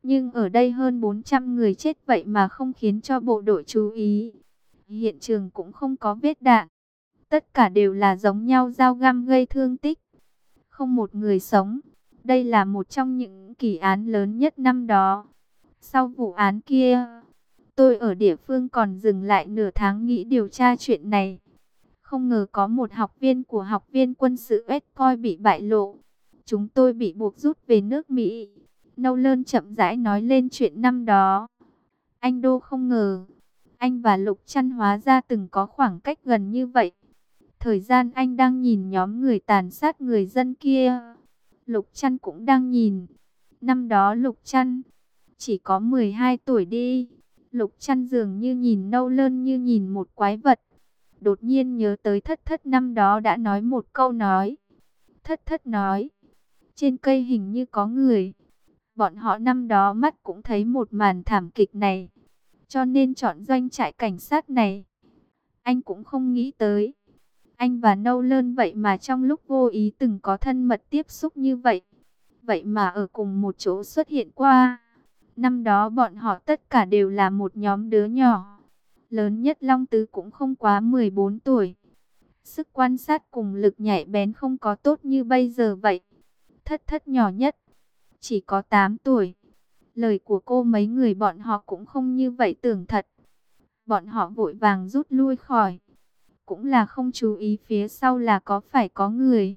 Nhưng ở đây hơn 400 người chết vậy mà không khiến cho bộ đội chú ý. Hiện trường cũng không có vết đạn. Tất cả đều là giống nhau dao găm gây thương tích. Không một người sống. Đây là một trong những kỳ án lớn nhất năm đó. Sau vụ án kia, tôi ở địa phương còn dừng lại nửa tháng nghĩ điều tra chuyện này. Không ngờ có một học viên của học viên quân sự West Point bị bại lộ. Chúng tôi bị buộc rút về nước Mỹ. Nolan chậm rãi nói lên chuyện năm đó. Anh Đô không ngờ, anh và Lục Trăn hóa ra từng có khoảng cách gần như vậy. Thời gian anh đang nhìn nhóm người tàn sát người dân kia, Lục Trăn cũng đang nhìn. Năm đó Lục Trăn chỉ có 12 tuổi đi. Lục Trăn dường như nhìn Nolan như nhìn một quái vật. Đột nhiên nhớ tới Thất Thất năm đó đã nói một câu nói. Thất Thất nói, trên cây hình như có người. Bọn họ năm đó mắt cũng thấy một màn thảm kịch này, cho nên chọn doanh trại cảnh sát này. Anh cũng không nghĩ tới, anh và Nolan vậy mà trong lúc vô ý từng có thân mật tiếp xúc như vậy. Vậy mà ở cùng một chỗ xuất hiện qua. Năm đó bọn họ tất cả đều là một nhóm đứa nhỏ. Lớn nhất Long Tứ cũng không quá 14 tuổi. Sức quan sát cùng lực nhạy bén không có tốt như bây giờ vậy. Thất Thất nhỏ nhất, chỉ có 8 tuổi. Lời của cô mấy người bọn họ cũng không như vậy tưởng thật. Bọn họ vội vàng rút lui khỏi. Cũng là không chú ý phía sau là có phải có người.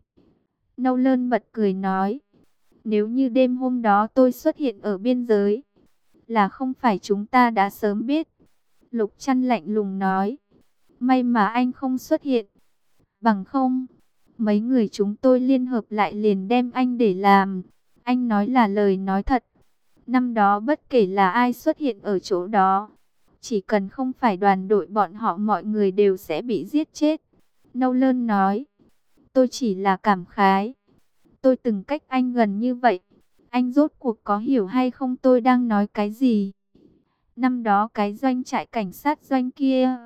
Nolan bật cười nói. Nếu như đêm hôm đó tôi xuất hiện ở biên giới, là không phải chúng ta đã sớm biết. Lục Trăn lạnh lùng nói. May mà anh không xuất hiện. Bằng không, mấy người chúng tôi liên hợp lại liền đem anh để làm. Anh nói là lời nói thật. Năm đó bất kể là ai xuất hiện ở chỗ đó, chỉ cần không phải đoàn đội bọn họ mọi người đều sẽ bị giết chết. Nolan nói. Tôi chỉ là cảm khái. Tôi từng cách anh gần như vậy. Anh rốt cuộc có hiểu hay không tôi đang nói cái gì? Năm đó cái doanh trại cảnh sát doanh kia,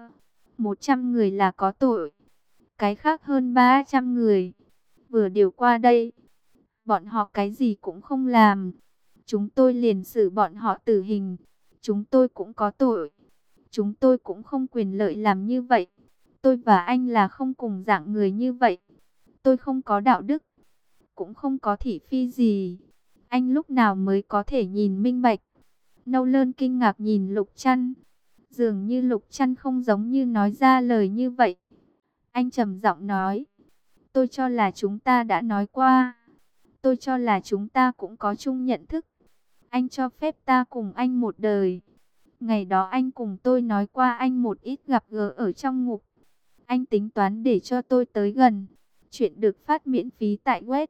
100 người là có tội. Cái khác hơn 300 người. Vừa điều qua đây, bọn họ cái gì cũng không làm. Chúng tôi liền xử bọn họ tử hình. Chúng tôi cũng có tội. Chúng tôi cũng không quyền lợi làm như vậy. Tôi và anh là không cùng dạng người như vậy. Tôi không có đạo đức, cũng không có thị phi gì. Anh lúc nào mới có thể nhìn minh bạch? Nolan kinh ngạc nhìn Lục Trăn. Dường như Lục Trăn không giống như nói ra lời như vậy. Anh trầm giọng nói. Tôi cho là chúng ta đã nói qua. Tôi cho là chúng ta cũng có chung nhận thức. Anh cho phép ta cùng anh một đời. Ngày đó anh cùng tôi nói qua anh một ít gặp gỡ ở trong ngục. Anh tính toán để cho tôi tới gần. Chuyện được phát miễn phí tại web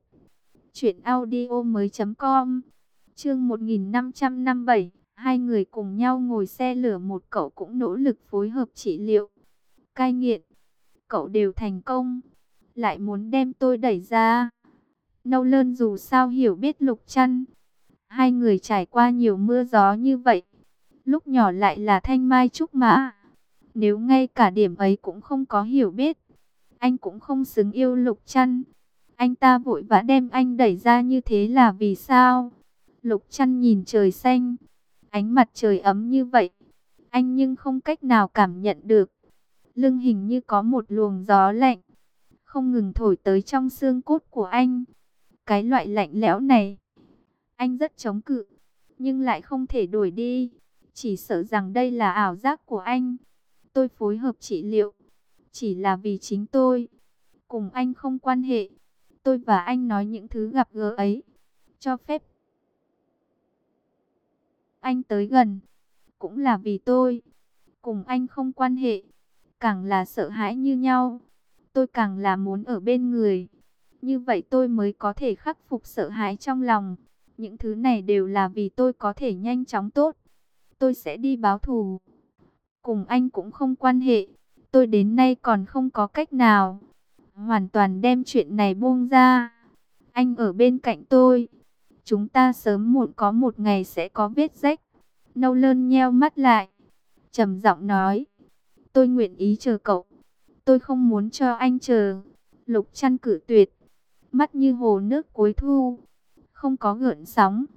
truyệnaudiomoi.com. Chương 1557. Hai người cùng nhau ngồi xe lửa, một cậu cũng nỗ lực phối hợp trị liệu cai nghiện. Cậu đều thành công, lại muốn đem tôi đẩy ra. Nolan dù sao hiểu biết Lục Trăn. Hai người trải qua nhiều mưa gió như vậy. Lúc nhỏ lại là thanh mai trúc mã. Nếu ngay cả điểm ấy cũng không có hiểu biết, anh cũng không xứng yêu Lục Trăn. Anh ta vội vã đem anh đẩy ra như thế là vì sao? Lục Trăn nhìn trời xanh, ánh mặt trời ấm như vậy, anh nhưng không cách nào cảm nhận được. Lưng hình như có một luồng gió lạnh, không ngừng thổi tới trong xương cốt của anh. Cái loại lạnh lẽo này, anh rất chống cự, nhưng lại không thể đuổi đi. Chỉ sợ rằng đây là ảo giác của anh. Tôi phối hợp trị liệu, chỉ là vì chính tôi. Cùng anh không quan hệ. Tôi và anh nói những thứ gặp gỡ ấy, cho phép anh tới gần, cũng là vì tôi. Cùng anh không quan hệ, càng là sợ hãi như nhau. Tôi càng là muốn ở bên người. Như vậy tôi mới có thể khắc phục sợ hãi trong lòng. Những thứ này đều là vì tôi có thể nhanh chóng tốt. Tôi sẽ đi báo thù. Cùng anh cũng không quan hệ. Tôi đến nay còn không có cách nào hoàn toàn đem chuyện này buông ra. Anh ở bên cạnh tôi, chúng ta sớm muộn có một ngày sẽ có vết rách. Nolan nheo mắt lại, trầm giọng nói. Tôi nguyện ý chờ cậu. Tôi không muốn cho anh chờ. Lục Trăn cự tuyệt, mắt như hồ nước cuối thu, không có gợn sóng.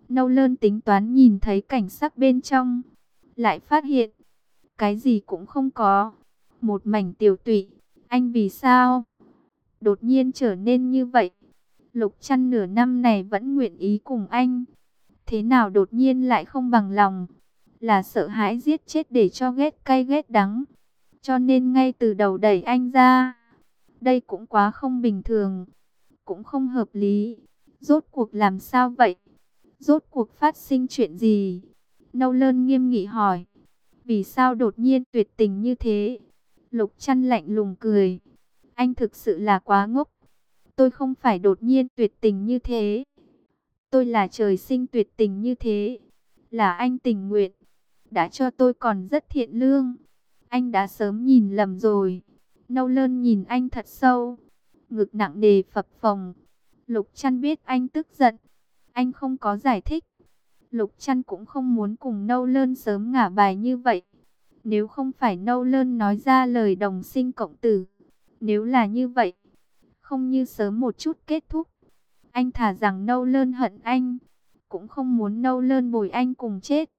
Nâu Lơn tính toán nhìn thấy cảnh sắc bên trong, lại phát hiện cái gì cũng không có, một mảnh tiều tụy. Anh vì sao đột nhiên trở nên như vậy? Lục Trăn nửa năm này vẫn nguyện ý cùng anh, thế nào đột nhiên lại không bằng lòng? Là sợ hãi giết chết để cho ghét cay ghét đắng, cho nên ngay từ đầu đẩy anh ra. Đây cũng quá không bình thường, cũng không hợp lý. Rốt cuộc làm sao vậy? Rốt cuộc phát sinh chuyện gì? Nâu Lơn nghiêm nghị hỏi. Vì sao đột nhiên tuyệt tình như thế? Lục Trăn lạnh lùng cười. Anh thực sự là quá ngốc. Tôi không phải đột nhiên tuyệt tình như thế. Tôi là trời sinh tuyệt tình như thế. Là anh tình nguyện. Đã cho tôi còn rất thiện lương. Anh đã sớm nhìn lầm rồi. Nâu Lơn nhìn anh thật sâu. Ngực nặng nề phập phồng. Lục Trăn biết anh tức giận. Anh không có giải thích. Lục Trăn cũng không muốn cùng Nâu Lơn sớm ngả bài như vậy. Nếu không phải Nâu Lơn nói ra lời đồng sinh cộng tử. Nếu là như vậy, không như sớm một chút kết thúc. Anh thà rằng Nâu Lơn hận anh, cũng không muốn Nâu Lơn bồi anh cùng chết.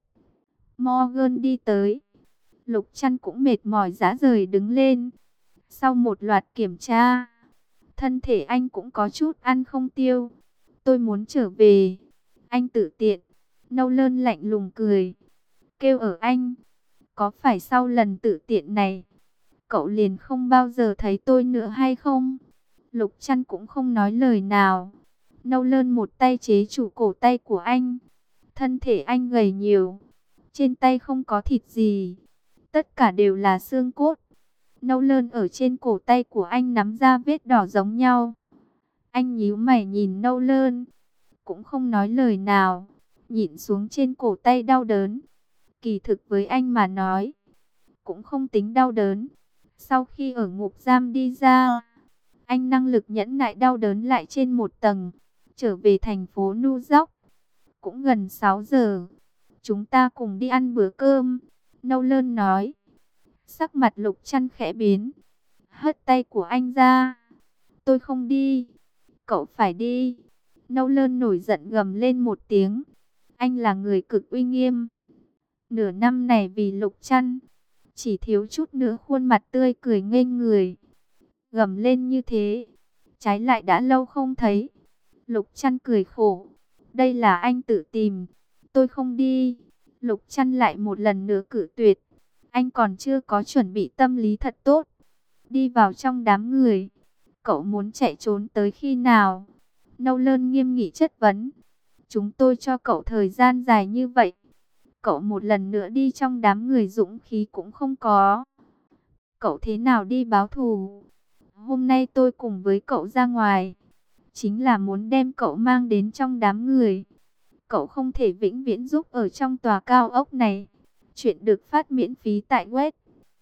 Morgan đi tới. Lục Trăn cũng mệt mỏi rã rời đứng lên. Sau một loạt kiểm tra, thân thể anh cũng có chút ăn không tiêu. Tôi muốn trở về. Anh tự tiện. Nâu Lơn lạnh lùng cười. Kêu ở anh. Có phải sau lần tự tiện này, cậu liền không bao giờ thấy tôi nữa hay không? Lục Trăn cũng không nói lời nào. Nâu Lơn một tay chế trụ cổ tay của anh. Thân thể anh gầy nhiều. Trên tay không có thịt gì. Tất cả đều là xương cốt. Nâu Lơn ở trên cổ tay của anh nắm ra vết đỏ giống nhau. Anh nhíu mày nhìn Nâu Lơn, cũng không nói lời nào, nhịn xuống trên cổ tay đau đớn. Kỳ thực với anh mà nói, cũng không tính đau đớn. Sau khi ở ngục giam đi ra, anh năng lực nhẫn nại đau đớn lại trên một tầng. Trở về thành phố New York, cũng gần 6 giờ. Chúng ta cùng đi ăn bữa cơm, Nâu Lơn nói. Sắc mặt Lục Trăn khẽ biến, hất tay của anh ra. Tôi không đi, cậu phải đi. Nâu Lơn nổi giận gầm lên một tiếng. Anh là người cực uy nghiêm. Nửa năm này vì Lục Trăn, chỉ thiếu chút nữa khuôn mặt tươi cười nghênh người. Gầm lên như thế, trái lại đã lâu không thấy. Lục Trăn cười khổ. Đây là anh tự tìm, tôi không đi. Lục Trăn lại một lần nữa cự tuyệt. Anh còn chưa có chuẩn bị tâm lý thật tốt. Đi vào trong đám người. Cậu muốn chạy trốn tới khi nào? Nâu Lơn nghiêm nghị chất vấn. Chúng tôi cho cậu thời gian dài như vậy. Cậu một lần nữa đi trong đám người dũng khí cũng không có. Cậu thế nào đi báo thù? Hôm nay tôi cùng với cậu ra ngoài, chính là muốn đem cậu mang đến trong đám người. Cậu không thể vĩnh viễn giúp ở trong tòa cao ốc này. Chuyện được phát miễn phí tại web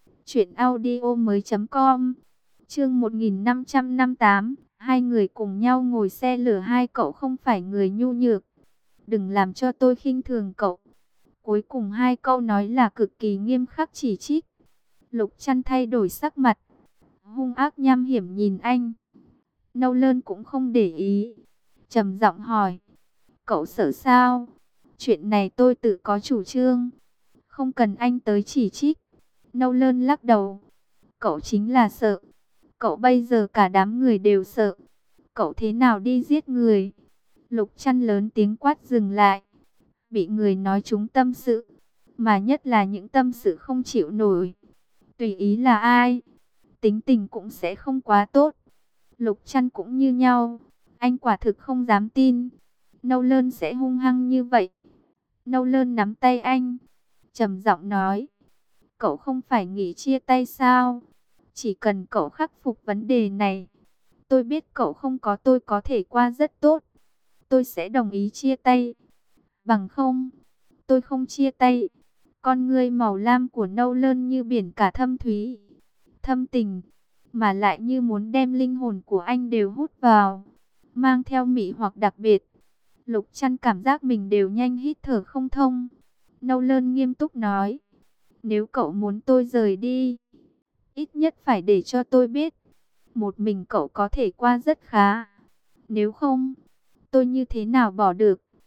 truyệnaudiomoi.com. Chương 1558. Hai người cùng nhau ngồi xe lửa. Hai cậu không phải người nhu nhược. Đừng làm cho tôi khinh thường cậu. Cuối cùng hai câu nói là cực kỳ nghiêm khắc chỉ trích. Lục Trăn thay đổi sắc mặt, hung ác nham hiểm nhìn anh. Nâu Lơn cũng không để ý, trầm giọng hỏi. Cậu sợ sao? Chuyện này tôi tự có chủ trương, không cần anh tới chỉ trích. Nâu Lơn lắc đầu. Cậu chính là sợ. Cậu bây giờ cả đám người đều sợ. Cậu thế nào đi giết người? Lục Trăn lớn tiếng quát dừng lại. Bị người nói trúng tâm sự, mà nhất là những tâm sự không chịu nổi, tùy ý là ai, tính tình cũng sẽ không quá tốt. Lục Trăn cũng như nhau. Anh quả thực không dám tin Nâu Lơn sẽ hung hăng như vậy. Nâu Lơn nắm tay anh, trầm giọng nói. Cậu không phải nghĩ chia tay sao? Chỉ cần cậu khắc phục vấn đề này, tôi biết cậu không có tôi có thể qua rất tốt, tôi sẽ đồng ý chia tay. Bằng không, tôi không chia tay. Con ngươi màu lam của Nâu Lơn như biển cả thâm thúy, thâm tình, mà lại như muốn đem linh hồn của anh đều hút vào, mang theo mị hoặc đặc biệt. Lục Trăn cảm giác mình đều nhanh hít thở không thông. Nâu Lơn nghiêm túc nói. Nếu cậu muốn tôi rời đi, ít nhất phải để cho tôi biết, một mình cậu có thể qua rất khá. Nếu không, tôi như thế nào bỏ được?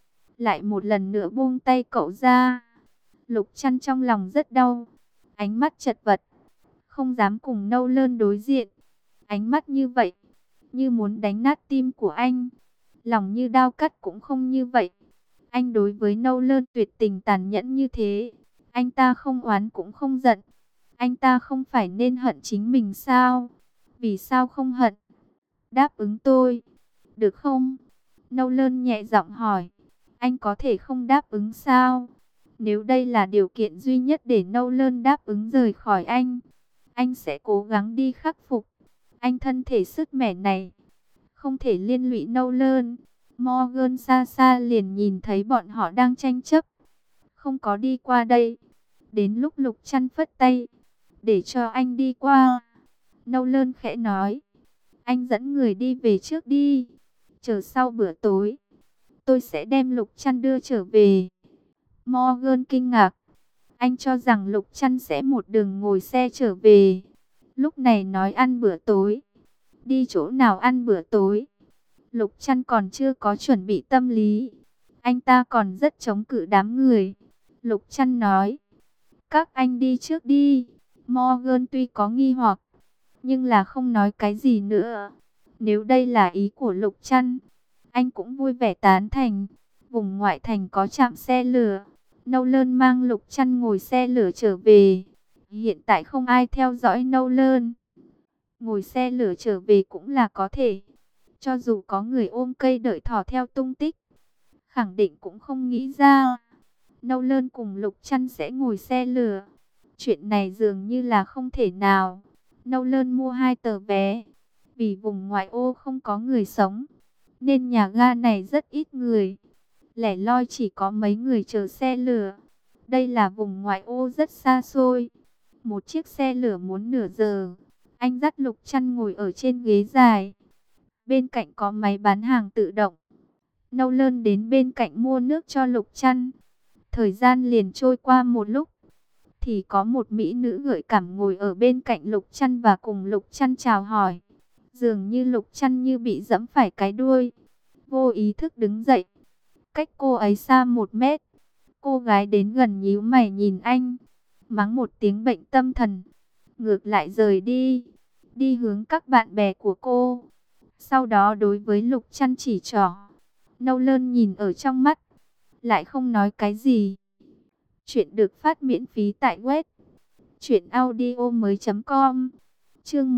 lại một lần nữa buông tay cậu ra. Lục Trăn trong lòng rất đau, ánh mắt chật vật, không dám cùng Nâu Lơn đối diện. Ánh mắt như vậy, như muốn đánh nát tim của anh. Lòng như đao cắt cũng không như vậy. Anh đối với Nâu Lơn tuyệt tình tàn nhẫn như thế, anh ta không oán cũng không giận. Anh ta không phải nên hận chính mình sao? Vì sao không hận? Đáp ứng tôi, được không? Nâu Lơn nhẹ giọng hỏi. Anh có thể không đáp ứng sao? Nếu đây là điều kiện duy nhất để Nâu Lơn đáp ứng rời khỏi anh sẽ cố gắng đi khắc phục. Anh thân thể sứt mẻ này, không thể liên lụy Nâu Lơn. Morgan xa xa liền nhìn thấy bọn họ đang tranh chấp, không có đi qua đây. Đến lúc Lục Trăn phất tay, để cho anh đi qua. Nâu Lơn khẽ nói, anh dẫn người đi về trước đi. Chờ sau bữa tối, tôi sẽ đem Lục Trăn đưa trở về. Morgan kinh ngạc. Anh cho rằng Lục Trăn sẽ một đường ngồi xe trở về. Lúc này nói ăn bữa tối. Đi chỗ nào ăn bữa tối? Lục Trăn còn chưa có chuẩn bị tâm lý. Anh ta còn rất chống cự đám người. Lục Trăn nói, các anh đi trước đi. Morgan tuy có nghi hoặc, nhưng là không nói cái gì nữa. Nếu đây là ý của Lục Trăn, anh cũng vui vẻ tán thành. Vùng ngoại thành có trạm xe lửa. Nâu Lơn mang Lục Trăn ngồi xe lửa trở về. Hiện tại không ai theo dõi Nâu Lơn. Ngồi xe lửa trở về cũng là có thể. Cho dù có người ôm cây đợi thỏ theo tung tích, khẳng định cũng không nghĩ ra Nâu Lơn cùng Lục Trăn sẽ ngồi xe lửa. Chuyện này dường như là không thể nào. Nâu Lơn mua 2 tờ vé. Vì vùng ngoại ô không có người sống, nên nhà ga này rất ít người. Lẻ loi chỉ có mấy người chờ xe lửa. Đây là vùng ngoại ô rất xa xôi. Một chiếc xe lửa muốn nửa giờ. Anh dắt Lục Trăn ngồi ở trên ghế dài. Bên cạnh có máy bán hàng tự động. Nâu Lơn đến bên cạnh mua nước cho Lục Trăn. Thời gian liền trôi qua một lúc, thì có một mỹ nữ gợi cảm ngồi ở bên cạnh Lục Trăn và cùng Lục Trăn chào hỏi. Dường như Lục Trăn như bị giẫm phải cái đuôi, vô ý thức đứng dậy. Cách cô ấy xa 1 mét, cô gái đến gần nhíu mày nhìn anh, mắng một tiếng bệnh tâm thần, ngược lại rời đi, đi hướng các bạn bè của cô. Sau đó đối với Lục Trăn chỉ trỏ. Nâu Lơn nhìn ở trong mắt, lại không nói cái gì. Chuyện được phát miễn phí tại web truyệnaudiomoi.com. Chương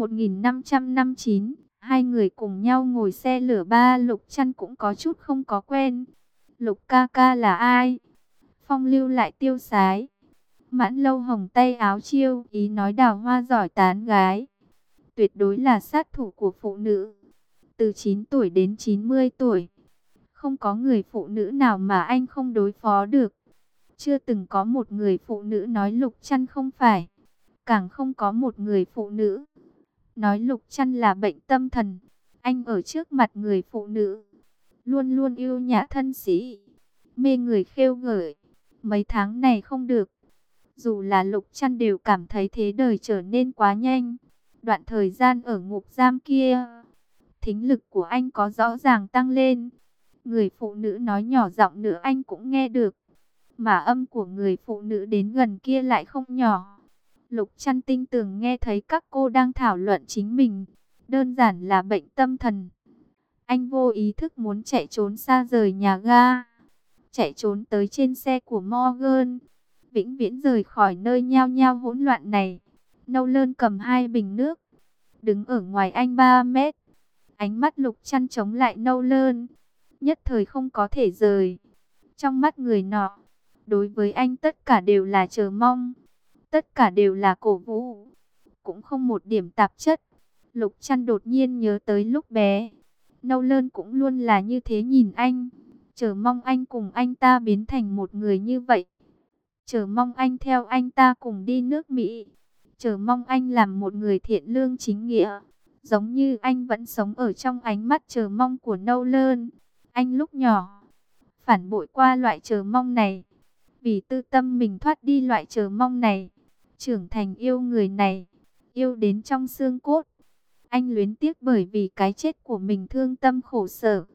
1559, hai người cùng nhau ngồi xe lửa ba. Lục Trăn cũng có chút không có quen. Lục ca ca là ai? Phong lưu lại tiêu sái, mãn lâu hồng tay áo chiêu, ý nói đào hoa giỏi tán gái, tuyệt đối là sát thủ của phụ nữ. Từ 9 tuổi đến 90 tuổi, không có người phụ nữ nào mà anh không đối phó được. Chưa từng có một người phụ nữ nói Lục Trăn không phải, càng không có một người phụ nữ nói Lục Trăn là bệnh tâm thần. Anh ở trước mặt người phụ nữ, luôn luôn yêu nhã thân sĩ, mê người khêu gợi. Mấy tháng này không được, dù là Lục Trăn đều cảm thấy thế đời trở nên quá nhanh. Đoạn thời gian ở ngục giam kia, thính lực của anh có rõ ràng tăng lên. Người phụ nữ nói nhỏ giọng nữa anh cũng nghe được, mà âm của người phụ nữ đến gần kia lại không nhỏ. Lục Trăn tinh tường nghe thấy các cô đang thảo luận chính mình, đơn giản là bệnh tâm thần. Anh vô ý thức muốn chạy trốn xa rời nhà ga, chạy trốn tới trên xe của Morgan, vĩnh viễn rời khỏi nơi nhao nhao hỗn loạn này. Nâu Lơn cầm 2 bình nước, đứng ở ngoài anh 3 mét. Ánh mắt Lục Trăn chống lại Nâu Lơn, nhất thời không có thể rời. Trong mắt người nọ, đối với anh tất cả đều là chờ mong, tất cả đều là cổ vũ, cũng không một điểm tạp chất. Lục Trăn đột nhiên nhớ tới lúc bé, Nâu Lơn cũng luôn là như thế nhìn anh, chờ mong anh cùng anh ta biến thành một người như vậy, chờ mong anh theo anh ta cùng đi nước Mỹ, chờ mong anh làm một người thiện lương chính nghĩa, giống như anh vẫn sống ở trong ánh mắt chờ mong của Nâu Lơn. Anh lúc nhỏ phản bội qua loại chờ mong này, vì tư tâm mình thoát đi loại chờ mong này, trưởng thành yêu người này, yêu đến trong xương cốt. Anh luyến tiếc bởi vì cái chết của mình thương tâm khổ sở.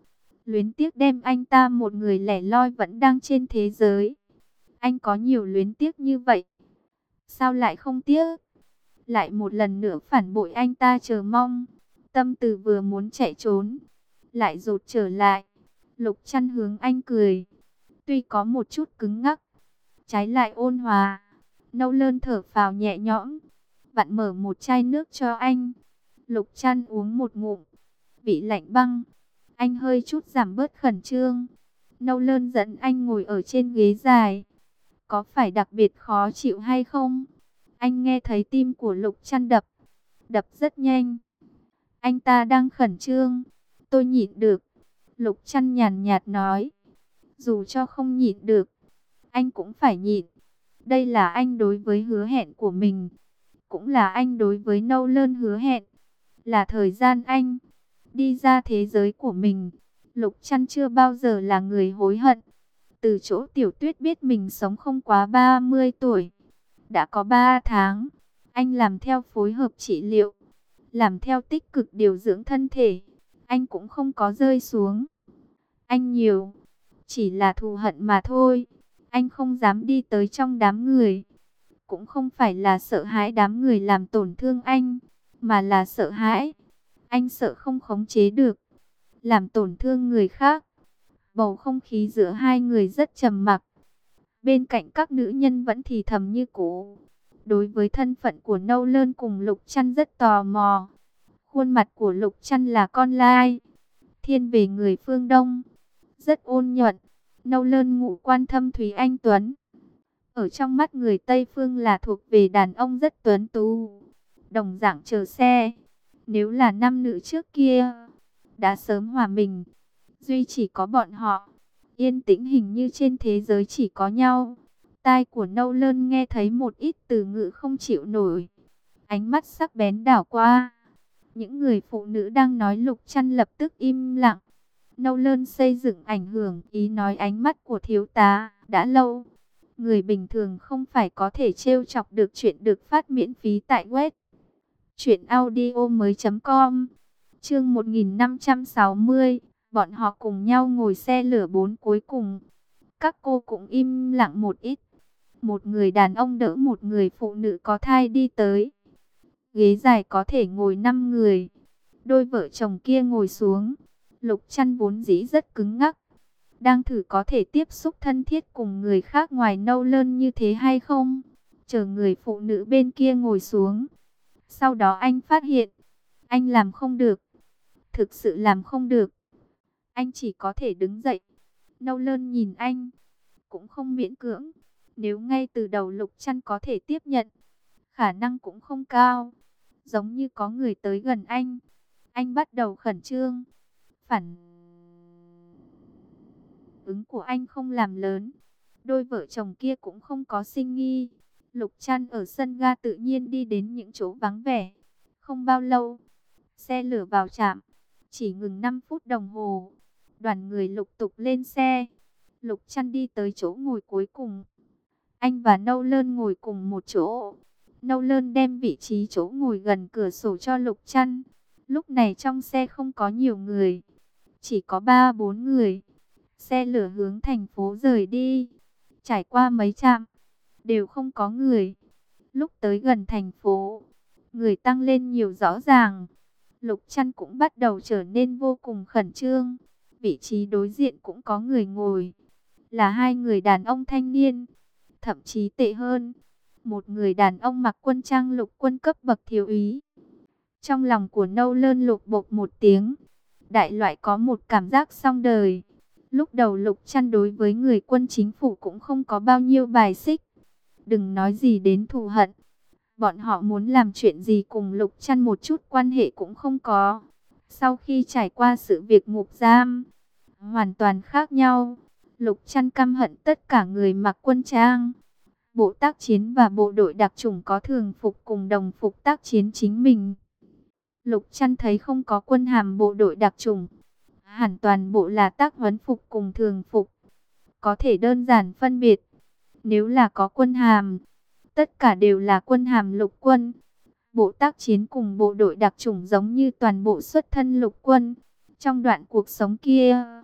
Luyến tiếc đem anh ta một người lẻ loi vẫn đang trên thế giới. Anh có nhiều luyến tiếc như vậy. Sao lại không tiếc? Lại một lần nữa phản bội anh ta chờ mong. Tâm Từ vừa muốn chạy trốn, lại rụt trở lại. Lục Chăn hướng anh cười. Tuy có một chút cứng ngắc, trái lại ôn hòa. Nâu Lơn thở phào nhẹ nhõm, vặn mở một chai nước cho anh. Lục Chăn uống một ngụm, vị lạnh băng. Anh hơi chút giảm bớt khẩn trương. Nâu Lơn dẫn anh ngồi ở trên ghế dài. Có phải đặc biệt khó chịu hay không? Anh nghe thấy tim của Lục Chăn đập rất nhanh. Anh ta đang khẩn trương. Tôi nhịn được. Lục Chăn nhàn nhạt nói. Dù cho không nhịn được, anh cũng phải nhịn. Đây là anh đối với hứa hẹn của mình, cũng là anh đối với Nâu Lơn hứa hẹn. Là thời gian anh đi ra thế giới của mình. Lục Chăn chưa bao giờ là người hối hận. Từ chỗ Tiểu Tuyết biết mình sống không quá 30 tuổi. Đã có 3 tháng, anh làm theo phối hợp trị liệu, làm theo tích cực điều dưỡng thân thể. Anh cũng không có rơi xuống. Anh nhiều, chỉ là thù hận mà thôi. Anh không dám đi tới trong đám người. Cũng không phải là sợ hãi đám người làm tổn thương anh, mà là sợ hãi. Anh sợ không khống chế được, làm tổn thương người khác. Bầu không khí giữa hai người rất trầm mặc. Bên cạnh các nữ nhân vẫn thì thầm như cũ. Đối với thân phận của Nâu Lơn cùng Lục Chăn rất tò mò. Khuôn mặt của Lục Chăn là con lai, thiên về người phương Đông, rất ôn nhuận. Nâu Lơn ngũ quan thâm thúy anh tuấn. Ở trong mắt người Tây Phương là thuộc về đàn ông rất tuấn tú. Đồng dạng chờ xe. Nếu là nam nữ trước kia, đã sớm hòa mình. Duy chỉ có bọn họ, yên tĩnh hình như trên thế giới chỉ có nhau. Tai của Nâu Lơn nghe thấy một ít từ ngữ không chịu nổi. Ánh mắt sắc bén đảo qua. Những người phụ nữ đang nói Lục Chăn lập tức im lặng. Nâu Lơn xây dựng ảnh hưởng ý nói ánh mắt của thiếu tá đã lâu. Người bình thường không phải có thể trêu chọc được chuyện được phát miễn phí tại web truyệnaudiomoi.com. Chương 1560, bọn họ cùng nhau ngồi xe lửa 4 cuối cùng. Các cô cũng im lặng một ít. Một người đàn ông đỡ một người phụ nữ có thai đi tới. Ghế dài có thể ngồi 5 người. Đôi vợ chồng kia ngồi xuống. Lục Chăn vốn dĩ rất cứng ngắc, đang thử có thể tiếp xúc thân thiết cùng người khác ngoài Nâu Lơn như thế hay không. Chờ người phụ nữ bên kia ngồi xuống. Sau đó anh phát hiện, anh làm không được. Thực sự làm không được. Anh chỉ có thể đứng dậy. Nâu Lơn nhìn anh, cũng không miễn cưỡng. Nếu ngay từ đầu Lục Chăn có thể tiếp nhận, khả năng cũng không cao. Giống như có người tới gần anh bắt đầu khẩn trương. Phản ứng của anh không làm lớn. Đôi vợ chồng kia cũng không có sinh nghi. Lục Chăn ở sân ga tự nhiên đi đến những chỗ vắng vẻ. Không bao lâu, xe lửa vào trạm. Chỉ ngừng 5 phút đồng hồ. Đoàn người lục tục lên xe. Lục Chăn đi tới chỗ ngồi cuối cùng. Anh và Nâu Lơn ngồi cùng một chỗ. Nâu Lơn đem vị trí chỗ ngồi gần cửa sổ cho Lục Chăn. Lúc này trong xe không có nhiều người, chỉ có 3-4 người. Xe lửa hướng thành phố rời đi. Trải qua mấy trạm, đều không có người. Lúc tới gần thành phố, người tăng lên nhiều rõ ràng. Lục Chăn cũng bắt đầu trở nên vô cùng khẩn trương. Vị trí đối diện cũng có người ngồi. Là 2 người đàn ông thanh niên. Thậm chí tệ hơn, một người đàn ông mặc quân trang lục quân cấp bậc thiếu úy. Trong lòng của Nâu Lơn lục bộp một tiếng. Đại loại có một cảm giác xong đời. Lúc đầu Lục Chăn đối với người quân chính phủ cũng không có bao nhiêu bài xích. Đừng nói gì đến thù hận. Bọn họ muốn làm chuyện gì cùng Lục Chăn một chút quan hệ cũng không có. Sau khi trải qua sự việc ngục giam, hoàn toàn khác nhau. Lục Chăn căm hận tất cả người mặc quân trang. Bộ tác chiến và bộ đội đặc chủng có thường phục cùng đồng phục tác chiến chính mình. Lục Chăn thấy không có quân hàm bộ đội đặc chủng, hẳn toàn bộ là tác huấn phục cùng thường phục. Có thể đơn giản phân biệt. Nếu là có quân hàm, tất cả đều là quân hàm lục quân. Bộ tác chiến cùng bộ đội đặc chủng giống như toàn bộ xuất thân lục quân. Trong đoạn cuộc sống kia,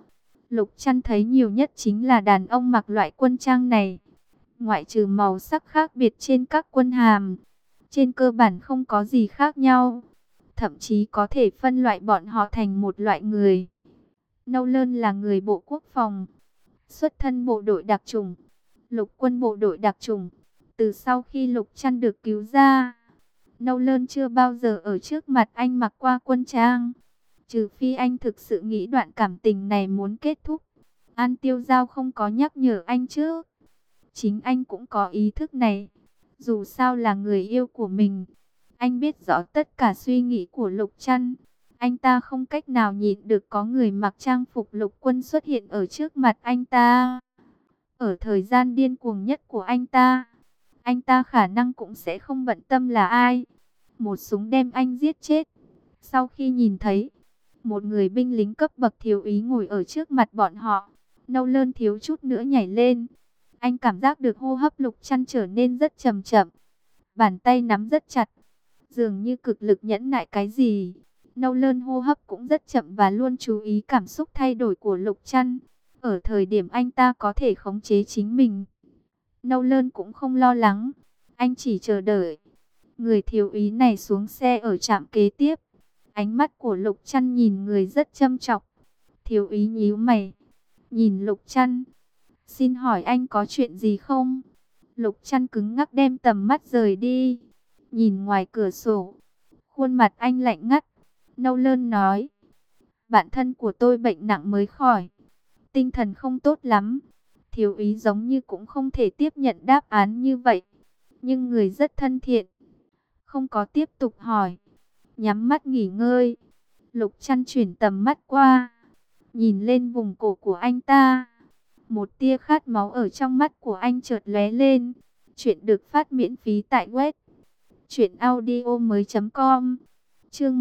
Lục Trăn thấy nhiều nhất chính là đàn ông mặc loại quân trang này. Ngoại trừ màu sắc khác biệt trên các quân hàm, trên cơ bản không có gì khác nhau. Thậm chí có thể phân loại bọn họ thành một loại người. Nâu Lơn là người Bộ Quốc phòng, xuất thân bộ đội đặc chủng, lục quân bộ đội đặc chủng. Từ sau khi Lục Trăn được cứu ra, Nâu Lơn chưa bao giờ ở trước mặt anh mặc qua quân trang. Trừ phi anh thực sự nghĩ đoạn cảm tình này muốn kết thúc. An Tiêu Giao không có nhắc nhở anh trước. Chính anh cũng có ý thức này. Dù sao là người yêu của mình. Anh biết rõ tất cả suy nghĩ của Lục Trăn. Anh ta không cách nào nhịn được có người mặc trang phục lục quân xuất hiện ở trước mặt anh ta. Ở thời gian điên cuồng nhất của anh ta khả năng cũng sẽ không bận tâm là ai. Một súng đem anh giết chết. Sau khi nhìn thấy một người binh lính cấp bậc thiếu úy ngồi ở trước mặt bọn họ, Nâu Lơn thiếu chút nữa nhảy lên. Anh cảm giác được hô hấp Lục Trăn trở nên rất chậm chậm. Bàn tay nắm rất chặt, dường như cực lực nhẫn nại cái gì. Nâu Lơn hô hấp cũng rất chậm và luôn chú ý cảm xúc thay đổi của Lục Trăn. Ở thời điểm anh ta có thể khống chế chính mình, Nâu Lơn cũng không lo lắng. Anh chỉ chờ đợi người thiếu úy này xuống xe ở trạm kế tiếp. Ánh mắt của Lục Trăn nhìn người rất châm chọc. Thiếu úy nhíu mày, nhìn Lục Trăn. Xin hỏi anh có chuyện gì không? Lục Trăn cứng ngắc đem tầm mắt rời đi. Nhìn ngoài cửa sổ, khuôn mặt anh lạnh ngắt. Nâu Lơn nói, bạn thân của tôi bệnh nặng mới khỏi, tinh thần không tốt lắm. Thiếu úy giống như cũng không thể tiếp nhận đáp án như vậy. Nhưng người rất thân thiện, không có tiếp tục hỏi. Nhắm mắt nghỉ ngơi. Lục Trăn chuyển tầm mắt qua, nhìn lên vùng cổ của anh ta. Một tia khát máu ở trong mắt của anh chợt lóe lên. Chuyện được phát miễn phí tại web truyệnaudiomoi.com. Chương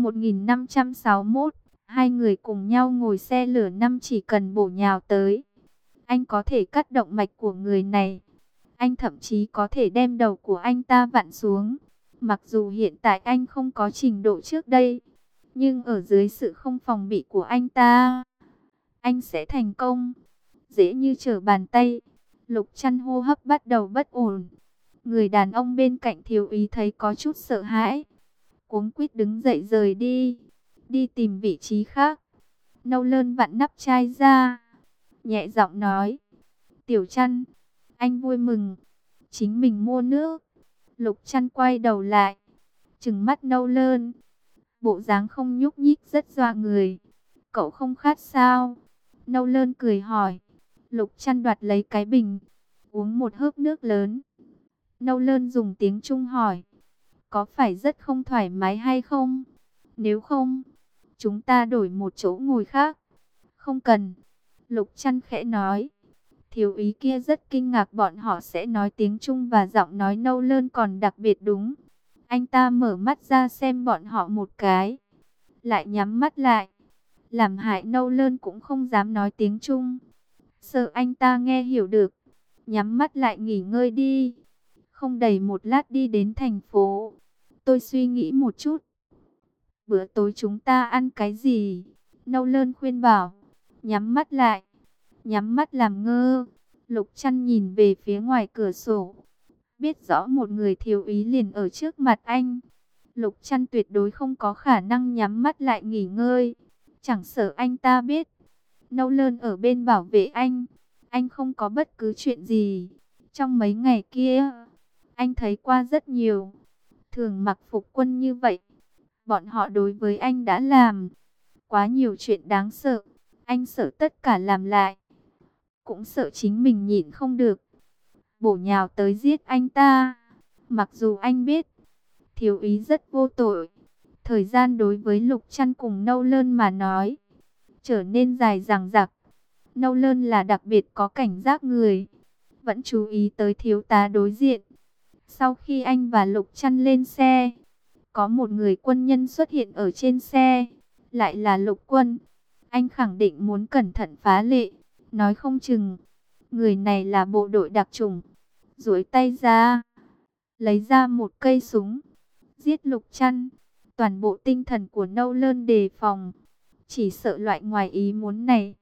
1561. Hai người cùng nhau ngồi xe lửa năm chỉ cần bổ nhào tới. Anh có thể cắt động mạch của người này. Anh thậm chí có thể đem đầu của anh ta vặn xuống. Mặc dù hiện tại anh không có trình độ trước đây, nhưng ở dưới sự không phòng bị của anh ta, anh sẽ thành công. Dễ như trở bàn tay. Lục Trăn hô hấp bắt đầu bất ổn. Người đàn ông bên cạnh thiếu úy thấy có chút sợ hãi, cuống quýt đứng dậy rời đi, đi tìm vị trí khác. Nâu Lơn vặn nắp chai ra, nhẹ giọng nói, Tiểu Trăn, anh vui mừng, chính mình mua nước. Lục Trăn quay đầu lại, trừng mắt Nâu Lơn, bộ dáng không nhúc nhích rất dọa người. Cậu không khát sao? Nâu Lơn cười hỏi. Lục Trăn đoạt lấy cái bình, uống một hớp nước lớn. Nâu Lơn dùng tiếng Trung hỏi, có phải rất không thoải mái hay không? Nếu không, chúng ta đổi một chỗ ngồi khác. Không cần. Lục Trăn khẽ nói. Thiếu úy kia rất kinh ngạc bọn họ sẽ nói tiếng Trung và giọng nói Nâu Lơn còn đặc biệt đúng. Anh ta mở mắt ra xem bọn họ một cái, lại nhắm mắt lại. Làm hại Nâu Lơn cũng không dám nói tiếng Trung, sợ anh ta nghe hiểu được. Nhắm mắt lại nghỉ ngơi đi. Không đầy một lát đi đến thành phố. Tôi suy nghĩ một chút, bữa tối chúng ta ăn cái gì? Nâu Lơn khuyên bảo. Nhắm mắt lại. Nhắm mắt làm ngơ. Lục Trăn nhìn về phía ngoài cửa sổ, biết rõ một người thiếu úy liền ở trước mặt anh. Lục Trăn tuyệt đối không có khả năng nhắm mắt lại nghỉ ngơi. Chẳng sợ anh ta biết Nâu Lơn ở bên bảo vệ anh không có bất cứ chuyện gì. Trong mấy ngày kia, anh thấy qua rất nhiều thường mặc phục quân như vậy. Bọn họ đối với anh đã làm quá nhiều chuyện đáng sợ. Anh sợ tất cả làm lại, cũng sợ chính mình nhịn không được, bổ nhào tới giết anh ta. Mặc dù anh biết thiếu úy rất vô tội, thời gian đối với Lục Trăn cùng Nâu Lơn mà nói trở nên dài dằng dặc. Nâu Lơn là đặc biệt có cảnh giác người, vẫn chú ý tới thiếu tá đối diện. Sau khi anh và Lục Trăn lên xe, có một người quân nhân xuất hiện ở trên xe, lại là Lục Quân. Anh khẳng định muốn cẩn thận phá lệ, nói không chừng người này là bộ đội đặc chủng. Duỗi tay ra, lấy ra một cây súng, giết Lục Trăn. Toàn bộ tinh thần của Nâu Lơn đề phòng, chỉ sợ loại ngoài ý muốn này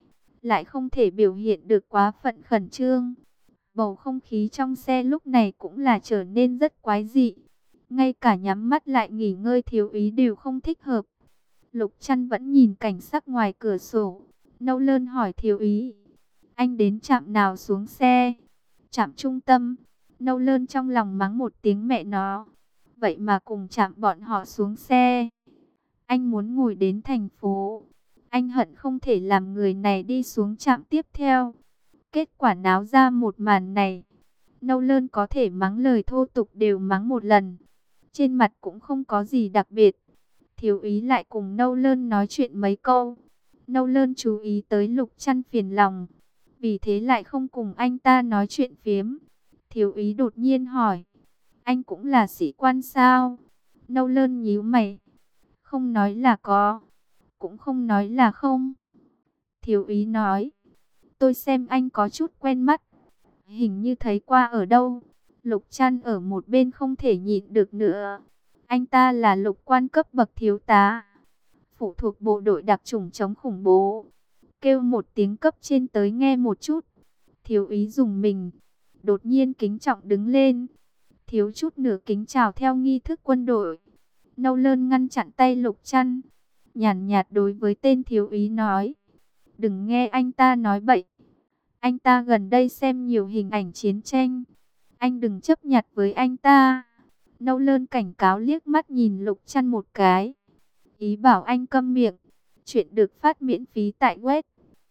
lại không thể biểu hiện được quá phận khẩn trương. Bầu không khí trong xe lúc này cũng là trở nên rất quái dị. Ngay cả nhắm mắt lại nghỉ ngơi Thiếu Úy đều không thích hợp. Lục Trăn vẫn nhìn cảnh sắc ngoài cửa sổ. Nâu Lơn hỏi Thiếu Úy: anh đến trạm nào xuống xe? Trạm trung tâm. Nâu Lơn trong lòng mắng một tiếng mẹ nó. Vậy mà cùng trạm bọn họ xuống xe. Anh muốn ngồi đến thành phố. Anh hận không thể làm người này đi xuống trạm tiếp theo. Kết quả náo ra một màn này. Nâu Lơn có thể mắng lời thô tục đều mắng một lần. Trên mặt cũng không có gì đặc biệt. Thiếu Úy lại cùng Nâu Lơn nói chuyện mấy câu. Nâu Lơn chú ý tới Lục Trăn phiền lòng. Vì thế lại không cùng anh ta nói chuyện phiếm. Thiếu Úy đột nhiên hỏi: anh cũng là sĩ quan sao? Nâu Lơn nhíu mày. Không nói là có, cũng không nói là không. Thiếu Úy nói: tôi xem anh có chút quen mắt. Hình như thấy qua ở đâu. Lục Trăn ở một bên không thể nhịn được nữa. Anh ta là lục quan cấp bậc thiếu tá, phụ thuộc bộ đội đặc chủng chống khủng bố. Kêu một tiếng cấp trên tới nghe một chút. Thiếu Úy dùng mình, đột nhiên kính trọng đứng lên. Thiếu chút nửa kính chào theo nghi thức quân đội. Nâu Lơn ngăn chặn tay Lục Trăn, nhàn nhạt đối với tên Thiếu Úy nói: đừng nghe anh ta nói bậy. Anh ta gần đây xem nhiều hình ảnh chiến tranh. Anh đừng chấp nhặt với anh ta. Nâu Lơn cảnh cáo liếc mắt nhìn Lục Trăn một cái, ý bảo anh câm miệng. Chuyện được phát miễn phí tại web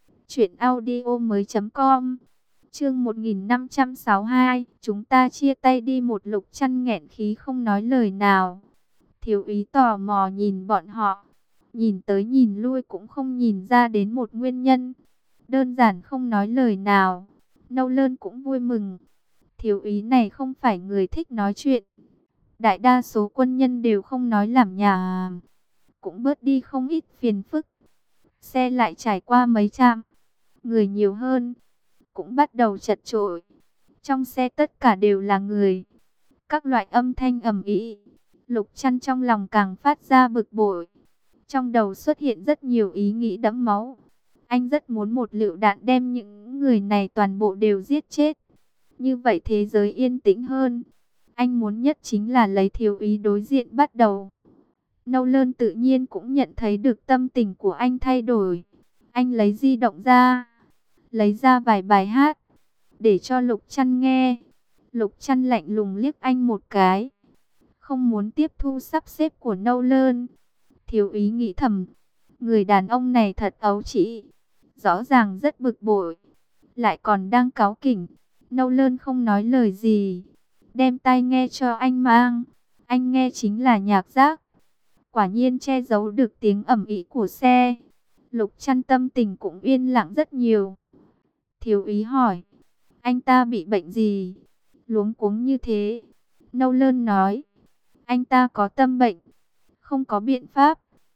truyệnaudiomoi.com. Chương 1562, chúng ta chia tay đi. Một Lục Trăn nghẹn khí không nói lời nào. Thiếu Úy tò mò nhìn bọn họ, nhìn tới nhìn lui cũng không nhìn ra đến một nguyên nhân, đơn giản không nói lời nào. Nâu Lơn cũng vui mừng. Thiếu Úy này không phải người thích nói chuyện. Đại đa số quân nhân đều không nói lảm nhảm, cũng bớt đi không ít phiền phức. Xe lại trải qua mấy trạm, người nhiều hơn, cũng bắt đầu chật chội. Trong xe tất cả đều là người, các loại âm thanh ầm ĩ. Lục Trăn trong lòng càng phát ra bực bội. Trong đầu xuất hiện rất nhiều ý nghĩ đẫm máu. Anh rất muốn một lựu đạn đem những người này toàn bộ đều giết chết. Như vậy thế giới yên tĩnh hơn. Anh muốn nhất chính là lấy Thiếu Úy đối diện bắt đầu. Nâu Lơn tự nhiên cũng nhận thấy được tâm tình của anh thay đổi. Anh lấy di động ra, lấy ra vài bài hát, để cho Lục Trăn nghe. Lục Trăn lạnh lùng liếc anh một cái, không muốn tiếp thu sắp xếp của Nâu Lơn. Thiếu Úy nghĩ thầm, người đàn ông này thật ấu trĩ, rõ ràng rất bực bội, lại còn đang cáu kỉnh. Nâu Lơn không nói lời gì, đem tai nghe cho anh mang. Anh nghe chính là nhạc rap, quả nhiên che giấu được tiếng ầm ĩ của xe. Lục Trăn tâm tình cũng yên lặng rất nhiều. Thiếu Úy hỏi, anh ta bị bệnh gì? Luống cuống như thế. Nâu Lơn nói, anh ta có tâm bệnh, không có biện pháp,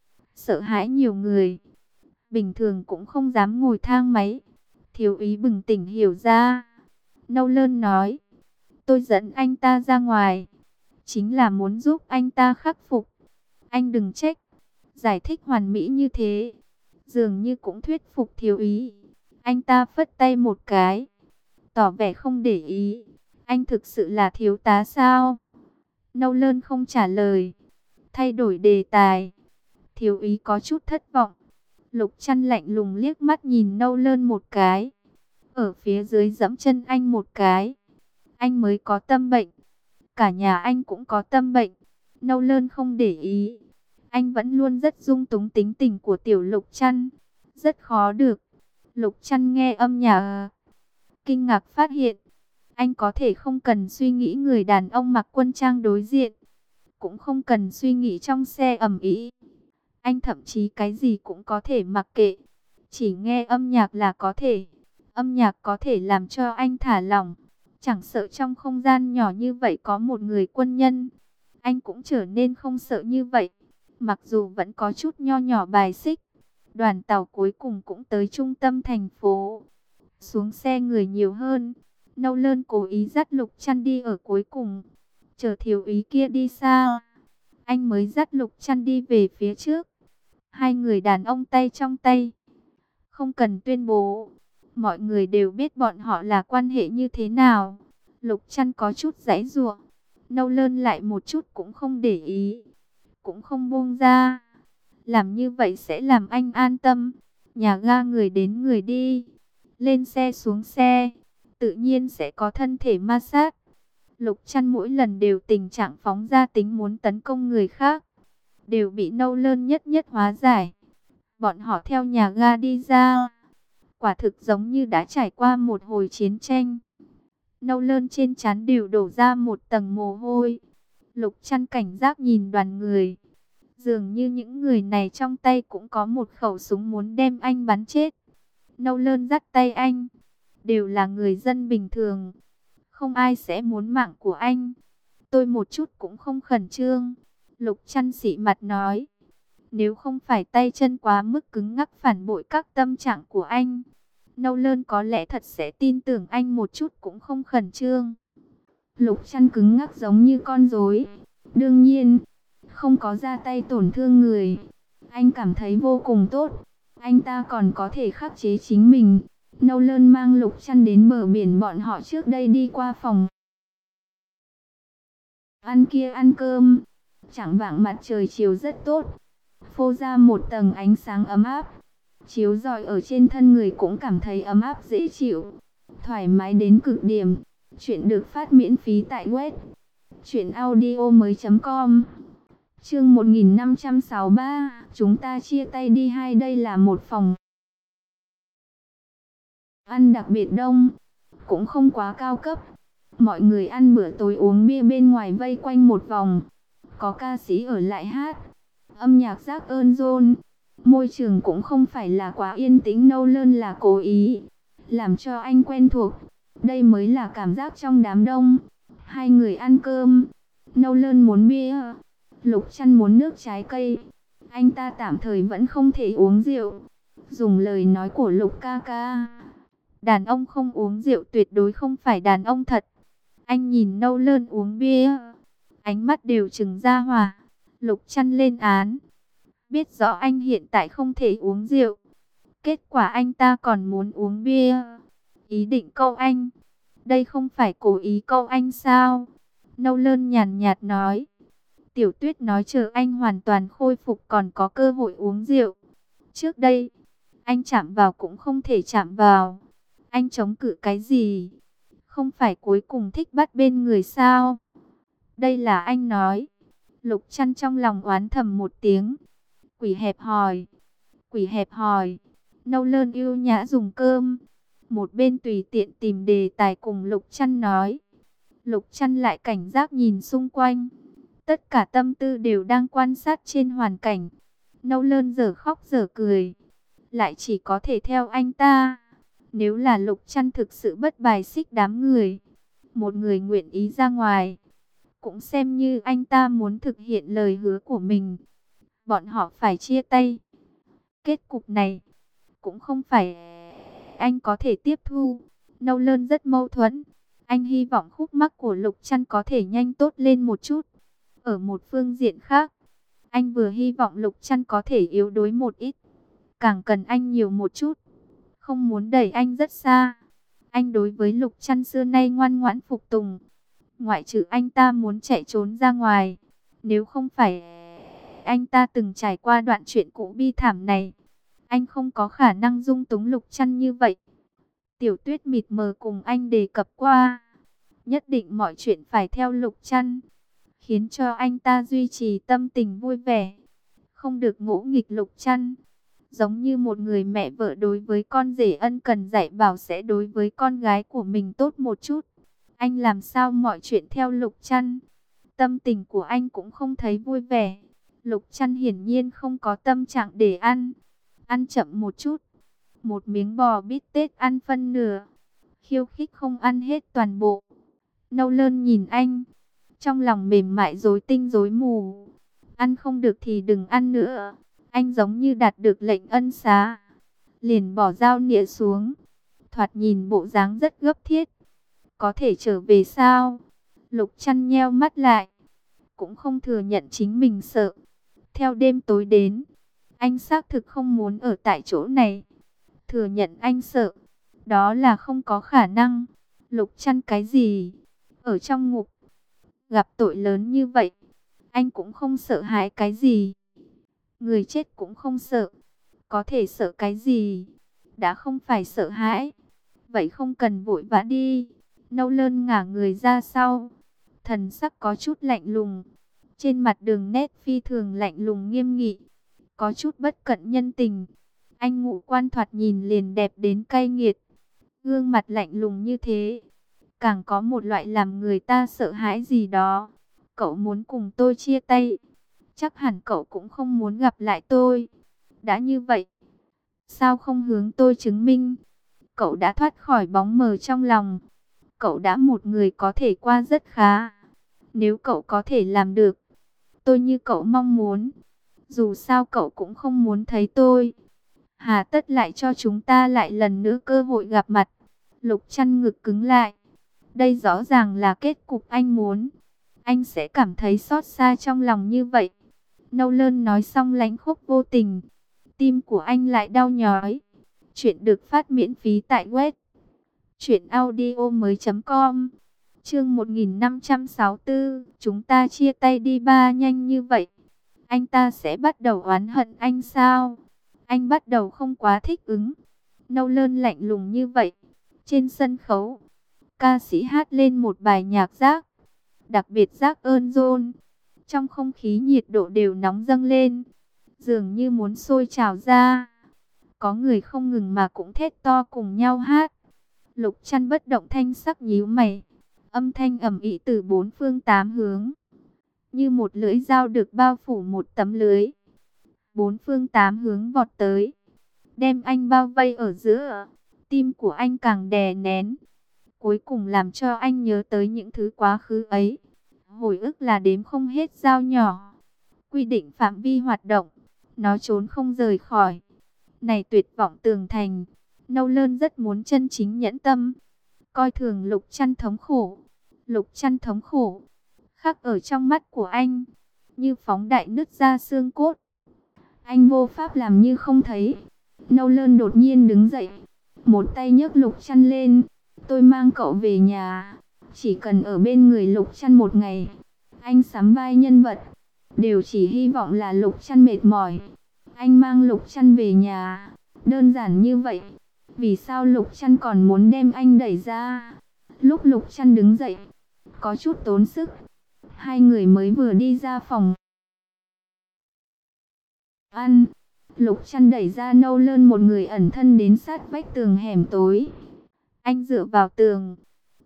sợ hãi nhiều người, bình thường cũng không dám ngồi thang máy. Thiếu Úy bừng tỉnh hiểu ra. Nâu Lơn nói, tôi dẫn anh ta ra ngoài, chính là muốn giúp anh ta khắc phục. Anh đừng trách. Giải thích hoàn mỹ như thế, dường như cũng thuyết phục Thiếu Úy. Anh ta phất tay một cái, tỏ vẻ không để ý. Anh thực sự là thiếu tá sao? Nâu Lơn không trả lời, thay đổi đề tài. Thiếu Úy có chút thất vọng. Lục Trăn lạnh lùng liếc mắt nhìn Nâu Lơn một cái, ở phía dưới giẫm chân anh một cái. Anh mới có tâm bệnh, cả nhà anh cũng có tâm bệnh. Nâu Lơn không để ý. Anh vẫn luôn rất dung túng tính tình của tiểu Lục Trăn, rất khó được. Lục Trăn nghe âm nhạc, kinh ngạc phát hiện, anh có thể không cần suy nghĩ người đàn ông mặc quân trang đối diện, cũng không cần suy nghĩ trong xe ầm ĩ. Anh thậm chí cái gì cũng có thể mặc kệ, chỉ nghe âm nhạc là có thể. Âm nhạc có thể làm cho anh thả lỏng, chẳng sợ trong không gian nhỏ như vậy có một người quân nhân. Anh cũng trở nên không sợ như vậy, mặc dù vẫn có chút nho nhỏ bài xích. Đoàn tàu cuối cùng cũng tới trung tâm thành phố. Xuống xe người nhiều hơn. Nâu Lơn cố ý dắt Lục Trăn đi ở cuối cùng, chờ Thiếu Úy kia đi xa, anh mới dắt Lục Trăn đi về phía trước. Hai người đàn ông tay trong tay, Không cần tuyên bố, mọi người đều biết bọn họ là quan hệ như thế nào. Lục Trăn có chút giãy giụa, Nâu Lơn lại một chút cũng không để ý, cũng không buông ra. Làm như vậy sẽ làm anh an tâm. Nhà ga người đến người đi, lên xe xuống xe, tự nhiên sẽ có thân thể ma sát. Lục Trăn mỗi lần đều tình trạng phóng ra tính muốn tấn công người khác, đều bị Nâu Lơn nhất nhất hóa giải. Bọn họ theo nhà ga đi ra, quả thực giống như đã trải qua một hồi chiến tranh. Nâu Lơn trên trán đều đổ ra một tầng mồ hôi. Lục Trăn cảnh giác nhìn đoàn người, dường như những người này trong tay cũng có một khẩu súng muốn đem anh bắn chết. Nâu Lơn dắt tay anh, đều là người dân bình thường, không ai sẽ muốn mạng của anh. Tôi một chút cũng không khẩn trương. Lục Trăn xị mặt nói, nếu không phải tay chân quá mức cứng ngắc phản bội các tâm trạng của anh, Nâu Lơn có lẽ thật sẽ tin tưởng anh một chút cũng không khẩn trương. Lục Trăn cứng ngắc giống như con rối, đương nhiên không có ra tay tổn thương người. Anh cảm thấy vô cùng tốt, anh ta còn có thể khắc chế chính mình. Nâu Lơn mang Lục Trăn đến bờ biển bọn họ trước đây đi qua phòng ăn kia ăn cơm. Chạng vạng mặt trời chiều rất tốt, phô ra một tầng ánh sáng ấm áp, chiếu rọi ở trên thân người cũng cảm thấy ấm áp dễ chịu, thoải mái đến cực điểm. Chuyện được phát miễn phí tại web truyệnaudiomoi.com. Chương 1563, chúng ta chia tay đi hay. Đây là một phòng ăn đặc biệt đông, cũng không quá cao cấp. Mọi người ăn bữa tối uống bia bên ngoài vây quanh một vòng. Có ca sĩ ở lại hát, âm nhạc rác ơn rôn. Môi trường cũng không phải là quá yên tĩnh. Nâu Lơn là cố ý làm cho anh quen thuộc, đây mới là cảm giác trong đám đông. Hai người ăn cơm, Nâu Lơn muốn bia, Lục Trăn muốn nước trái cây. Anh ta tạm thời vẫn không thể uống rượu. Dùng lời nói của Lục ca ca, đàn ông không uống rượu tuyệt đối không phải đàn ông thật. Anh nhìn Nâu Lơn uống bia, ánh mắt đều trừng ra hỏa. Lục Trăn lên án, biết rõ anh hiện tại không thể uống rượu, kết quả anh ta còn muốn uống bia, ý định câu anh. Đây không phải cố ý câu anh sao? Nâu Lơn nhàn nhạt nói. Tiểu Tuyết nói chờ anh hoàn toàn khôi phục còn có cơ hội uống rượu. Trước đây, anh chạm vào cũng không thể chạm vào. Anh chống cự cái gì? Không phải cuối cùng thích bắt bên người sao? Đây là anh nói. Lục Trăn trong lòng oán thầm một tiếng. Quỷ hẹp hòi, quỷ hẹp hòi. Nâu Lơn yêu nhã dùng cơm, một bên tùy tiện tìm đề tài cùng Lục Trăn nói. Lục Trăn lại cảnh giác nhìn xung quanh, tất cả tâm tư đều đang quan sát trên hoàn cảnh. Nâu Lơn dở khóc dở cười, lại chỉ có thể theo anh ta. Nếu là Lục Trăn thực sự bất bài xích đám người, một người nguyện ý ra ngoài, cũng xem như anh ta muốn thực hiện lời hứa của mình. Bọn họ phải chia tay. Kết cục này cũng không phải anh có thể tiếp thu. Nâu Lơn rất mâu thuẫn. Anh hy vọng khúc mắc của Lục Trăn có thể nhanh tốt lên một chút. Ở một phương diện khác, anh vừa hy vọng Lục Trăn có thể yếu đuối một ít, càng cần anh nhiều một chút, không muốn đẩy anh rất xa. Anh đối với Lục Trăn xưa nay ngoan ngoãn phục tùng, ngoại trừ anh ta muốn chạy trốn ra ngoài. Nếu không phải anh ta từng trải qua đoạn chuyện cũ bi thảm này, anh không có khả năng dung túng Lục Trăn như vậy. Tiểu Tuyết mịt mờ cùng anh đề cập qua, nhất định mọi chuyện phải theo Lục Trăn, khiến cho anh ta duy trì tâm tình vui vẻ, không được ngỗ nghịch Lục Trăn. Giống như một người mẹ vợ đối với con rể ân cần dạy bảo sẽ đối với con gái của mình tốt một chút. Anh làm sao mọi chuyện theo Lục Trăn, tâm tình của anh cũng không thấy vui vẻ. Lục Trăn hiển nhiên không có tâm trạng để ăn. Ăn chậm một chút. Một miếng bò bít tết ăn phân nửa, khiêu khích không ăn hết toàn bộ. Nâu Lơn nhìn anh, trong lòng mềm mại rối tinh rối mù. Ăn không được thì đừng ăn nữa. Anh giống như đạt được lệnh ân xá, liền bỏ dao nĩa xuống. Thoạt nhìn bộ dáng rất gấp thiết. Có thể trở về sao? Lục Trăn nheo mắt lại, cũng không thừa nhận chính mình sợ. Theo đêm tối đến, anh xác thực không muốn ở tại chỗ này. Thừa nhận anh sợ, đó là không có khả năng. Lục Trăn cái gì? Ở trong ngục, gặp tội lớn như vậy, anh cũng không sợ hãi cái gì. Người chết cũng không sợ, có thể sợ cái gì? Đã không phải sợ hãi, vậy không cần vội vã đi. Nâu Lơn ngả người ra sau, thần sắc có chút lạnh lùng. Trên mặt đường nét phi thường lạnh lùng nghiêm nghị, có chút bất cận nhân tình. Anh ngũ quan thoạt nhìn liền đẹp đến cay nghiệt. Gương mặt lạnh lùng như thế, càng có một loại làm người ta sợ hãi gì đó. Cậu muốn cùng tôi chia tay, chắc hẳn cậu cũng không muốn gặp lại tôi. Đã như vậy, sao không hướng tôi chứng minh? Cậu đã thoát khỏi bóng mờ trong lòng. Cậu đã một người có thể qua rất khá. Nếu cậu có thể làm được, tôi như cậu mong muốn. Dù sao cậu cũng không muốn thấy tôi. Hà tất lại cho chúng ta lại lần nữa cơ hội gặp mặt. Lục Trăn ngực cứng lại. Đây rõ ràng là kết cục anh muốn. Anh sẽ cảm thấy xót xa trong lòng như vậy. Nâu Lơn nói xong lãnh khốc vô tình. Tim của anh lại đau nhói. Chuyện được phát miễn phí tại web truyệnaudiomoi.com. Chương 1564, chúng ta chia tay đi ba, nhanh như vậy anh ta sẽ bắt đầu oán hận anh sao? Anh bắt đầu không quá thích ứng. Nâu Lơn lạnh lùng như vậy. Trên sân khấu, ca sĩ hát lên một bài nhạc rap, đặc biệt rap ơn John. Trong không khí nhiệt độ đều nóng dâng lên, dường như muốn sôi trào ra. Có người không ngừng mà cũng thét to cùng nhau hát. Lục Trăn bất động thanh sắc nhíu mày. Âm thanh ầm ĩ từ bốn phương tám hướng, như một lưỡi dao được bao phủ một tấm lưới. Bốn phương tám hướng vọt tới, đem anh bao vây ở giữa. Tim của anh càng đè nén, cuối cùng làm cho anh nhớ tới những thứ quá khứ ấy. Hồi ức là đếm không hết dao nhỏ, quy định phạm vi hoạt động, nó trốn không rời khỏi. Này tuyệt vọng tường thành, Nâu Lơn rất muốn chân chính nhẫn tâm, coi thường Lục Trăn thống khổ. Lục Trăn thống khổ, khắc ở trong mắt của anh, như phóng đại nứt ra xương cốt. Anh vô pháp làm như không thấy. Nâu Lơn đột nhiên đứng dậy, một tay nhấc Lục Trăn lên. Tôi mang cậu về nhà, chỉ cần ở bên người Lục Trăn một ngày. Anh sắm vai nhân vật, đều chỉ hy vọng là Lục Trăn mệt mỏi. Anh mang Lục Trăn về nhà, đơn giản như vậy. Vì sao Lục Trăn còn muốn đem anh đẩy ra? Lúc Lục Trăn đứng dậy, có chút tốn sức. Hai người mới vừa đi ra phòng ăn, Lục Trăn đẩy ra Nâu Lơn một người ẩn thân đến sát vách tường hẻm tối. Anh dựa vào tường,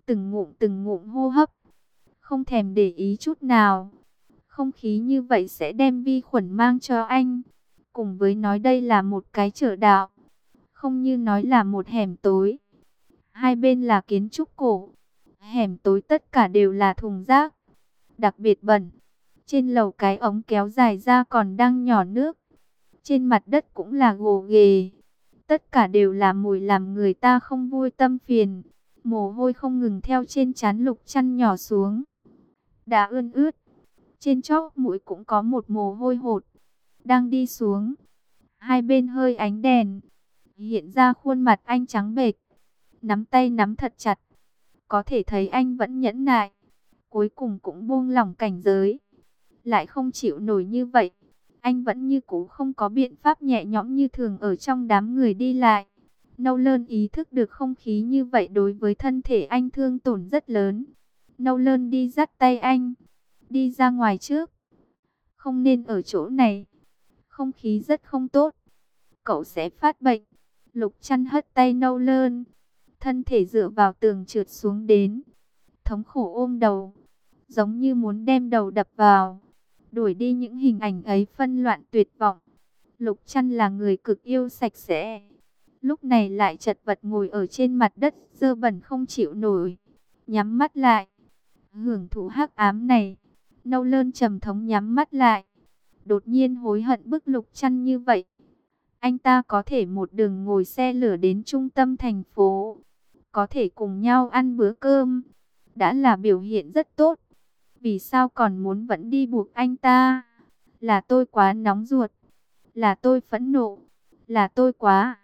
từng ngụm hô hấp, không thèm để ý chút nào. Không khí như vậy sẽ đem vi khuẩn mang cho anh. Cùng với nói đây là một cái chợ đạo, không như nói là một hẻm tối. Hai bên là kiến trúc cổ. Hẻm tối tất cả đều là thùng rác, đặc biệt bẩn. Trên lầu cái ống kéo dài ra còn đang nhỏ nước. Trên mặt đất cũng là gồ ghề. Tất cả đều là mùi làm người ta không vui tâm phiền. Mồ hôi không ngừng theo trên trán Lục Trăn nhỏ xuống, đã ươn ướt. Trên chóp mũi cũng có một mồ hôi hột đang đi xuống. Hai bên hơi ánh đèn hiện ra khuôn mặt anh trắng bệch, nắm tay nắm thật chặt. Có thể thấy anh vẫn nhẫn nại, cuối cùng cũng buông lỏng cảnh giới. Lại không chịu nổi như vậy, anh vẫn như cũ không có biện pháp nhẹ nhõm như thường ở trong đám người đi lại. Nâu Lơn ý thức được không khí như vậy đối với thân thể anh thương tổn rất lớn. Nâu Lơn đi dắt tay anh, đi ra ngoài trước. Không nên ở chỗ này, không khí rất không tốt, cậu sẽ phát bệnh. Lục Trăn hất tay Nâu Lơn, thân thể dựa vào tường trượt xuống đến, thống khổ ôm đầu, giống như muốn đem đầu đập vào, đuổi đi những hình ảnh ấy phân loạn tuyệt vọng. Lục Trăn là người cực yêu sạch sẽ, lúc này lại chật vật ngồi ở trên mặt đất dơ bẩn không chịu nổi, nhắm mắt lại, hưởng thụ hắc ám này. Nâu Lơn trầm thống nhắm mắt lại, đột nhiên hối hận bức Lục Trăn như vậy. Anh ta có thể một đường ngồi xe lửa đến trung tâm thành phố, có thể cùng nhau ăn bữa cơm, đã là biểu hiện rất tốt. Vì sao còn muốn vẫn đi buộc anh ta? Là tôi quá nóng ruột, là tôi phẫn nộ, là tôi quá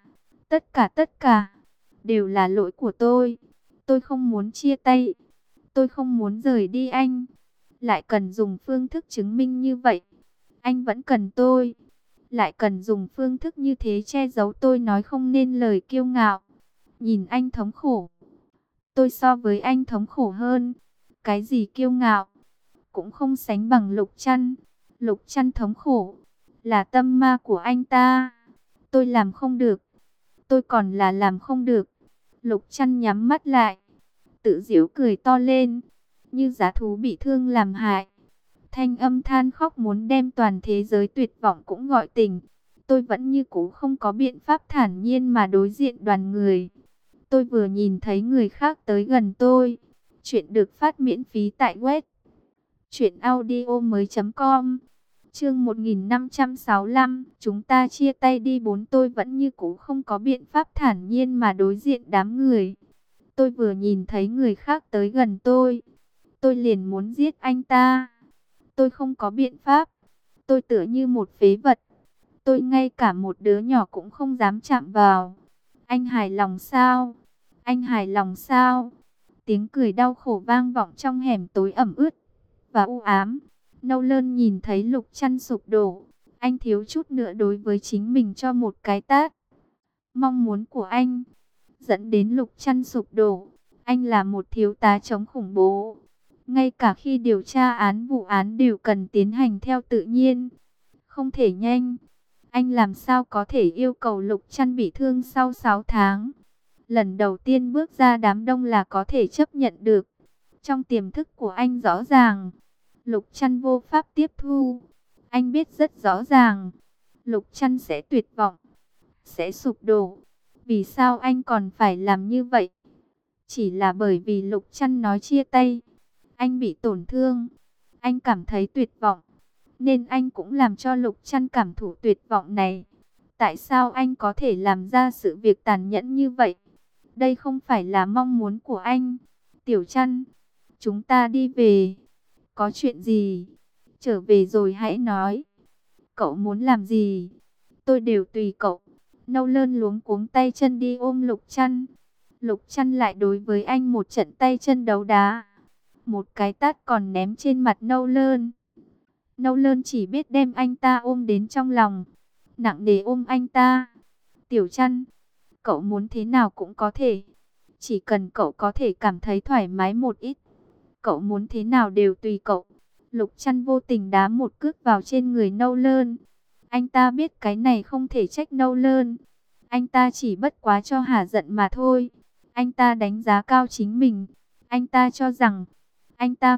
Tất cả đều là lỗi của tôi. Tôi không muốn chia tay. Tôi không muốn rời đi anh. Lại cần dùng phương thức chứng minh như vậy. Anh vẫn cần tôi. Lại cần dùng phương thức như thế che giấu tôi nói không nên lời kiêu ngạo. Nhìn anh thống khổ. Tôi so với anh thống khổ hơn. Cái gì kiêu ngạo cũng không sánh bằng Lục Trăn. Lục Trăn thống khổ là tâm ma của anh ta. Tôi làm không được. Tôi còn là làm không được. Lục Trăn nhắm mắt lại, tự giễu cười to lên, như dã thú bị thương làm hại. Thanh âm than khóc muốn đem toàn thế giới tuyệt vọng cũng gọi tỉnh. Tôi vẫn như cũ không có biện pháp thản nhiên mà đối diện đoàn người. Tôi vừa nhìn thấy người khác tới gần tôi. Chuyện được phát miễn phí tại web truyệnaudiomoi.com. Chương 1565, chúng ta chia tay đi bốn. Tôi vẫn như cũ không có biện pháp thản nhiên mà đối diện đám người. Tôi vừa nhìn thấy người khác tới gần tôi liền muốn giết anh ta. Tôi không có biện pháp. Tôi tựa như một phế vật. Tôi ngay cả một đứa nhỏ cũng không dám chạm vào. Anh hài lòng sao? Anh hài lòng sao? Tiếng cười đau khổ vang vọng trong hẻm tối ẩm ướt và u ám. Nâu Lơn nhìn thấy Lục Trăn sụp đổ. Anh thiếu chút nữa đối với chính mình cho một cái tát. Mong muốn của anh dẫn đến Lục Trăn sụp đổ. Anh là một thiếu tá chống khủng bố. Ngay cả khi điều tra vụ án đều cần tiến hành theo tự nhiên. Không thể nhanh. Anh làm sao có thể yêu cầu Lục Trăn bị thương sau 6 tháng. Lần đầu tiên bước ra đám đông là có thể chấp nhận được. Trong tiềm thức của anh rõ ràng, Lục Trăn vô pháp tiếp thu. Anh biết rất rõ ràng, Lục Trăn sẽ tuyệt vọng, sẽ sụp đổ. Vì sao anh còn phải làm như vậy? Chỉ là bởi vì Lục Trăn nói chia tay. Anh bị tổn thương, anh cảm thấy tuyệt vọng, nên anh cũng làm cho Lục Trăn cảm thụ tuyệt vọng này. Tại sao anh có thể làm ra sự việc tàn nhẫn như vậy? Đây không phải là mong muốn của anh. Tiểu Trăn, chúng ta đi về. Có chuyện gì? Trở về rồi hãy nói. Cậu muốn làm gì? Tôi đều tùy cậu. Nâu Lơn luống cuống tay chân đi ôm Lục Trăn. Lục Trăn lại đối với anh một trận tay chân đấu đá. Một cái tát còn ném trên mặt Nâu Lơn. Nâu Lơn chỉ biết đem anh ta ôm đến trong lòng, nặng nề ôm anh ta. Tiểu Trăn, cậu muốn thế nào cũng có thể. Chỉ cần cậu có thể cảm thấy thoải mái một ít. Cậu muốn thế nào đều tùy cậu. Lục Trăn vô tình đá một cước vào trên người Nâu Lơn. Anh ta biết cái này không thể trách Nâu Lơn. Anh ta chỉ bất quá cho hả giận mà thôi. Anh ta đánh giá cao chính mình. Anh ta cho rằng anh ta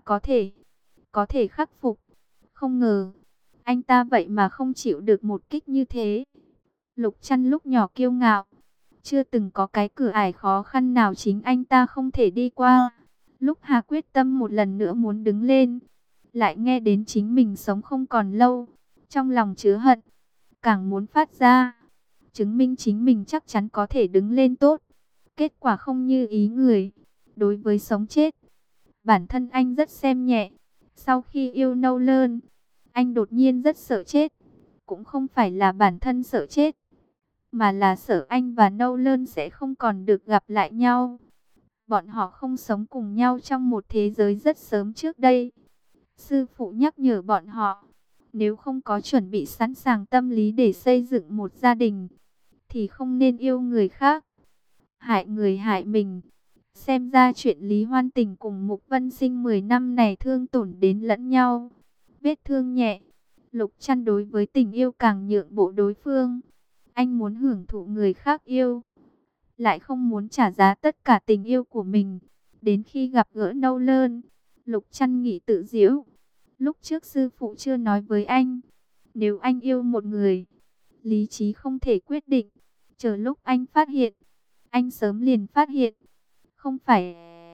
có thể khắc phục. Không ngờ, anh ta vậy mà không chịu được một kích như thế. Lục Trăn lúc nhỏ kiêu ngạo, chưa từng có cái cửa ải khó khăn nào chính anh ta không thể đi qua. Lúc Hà quyết tâm một lần nữa muốn đứng lên, lại nghe đến chính mình sống không còn lâu. Trong lòng chứa hận, càng muốn phát ra, chứng minh chính mình chắc chắn có thể đứng lên tốt. Kết quả không như ý người. Đối với sống chết, bản thân anh rất xem nhẹ. Sau khi yêu Nâu Lơn, anh đột nhiên rất sợ chết. Cũng không phải là bản thân sợ chết, mà là sợ anh và Nâu Lơn sẽ không còn được gặp lại nhau. Bọn họ không sống cùng nhau trong một thế giới rất sớm trước đây. Sư phụ nhắc nhở bọn họ, nếu không có chuẩn bị sẵn sàng tâm lý để xây dựng một gia đình, thì không nên yêu người khác. Hại người hại mình. Xem ra chuyện Lý Hoan Tình cùng Mục Vân Sinh 10 năm này thương tổn đến lẫn nhau. Vết thương nhẹ, Lục Trăn đối với tình yêu càng nhượng bộ đối phương. Anh muốn hưởng thụ người khác yêu, lại không muốn trả giá tất cả tình yêu của mình. Đến khi gặp gỡ Nâu Lơn, Lục Trăn nghĩ tự giễu. Lúc trước sư phụ chưa nói với anh, nếu anh yêu một người, lý trí không thể quyết định. Chờ lúc anh phát hiện, anh sớm liền phát hiện. Không phải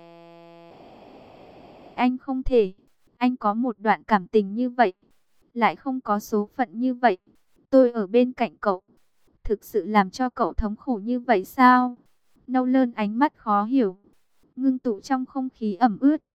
anh không thể, anh có một đoạn cảm tình như vậy, lại không có số phận như vậy. Tôi ở bên cạnh cậu, thực sự làm cho cậu thống khổ như vậy sao? Nâu Lơn ánh mắt khó hiểu, ngưng tụ trong không khí ẩm ướt.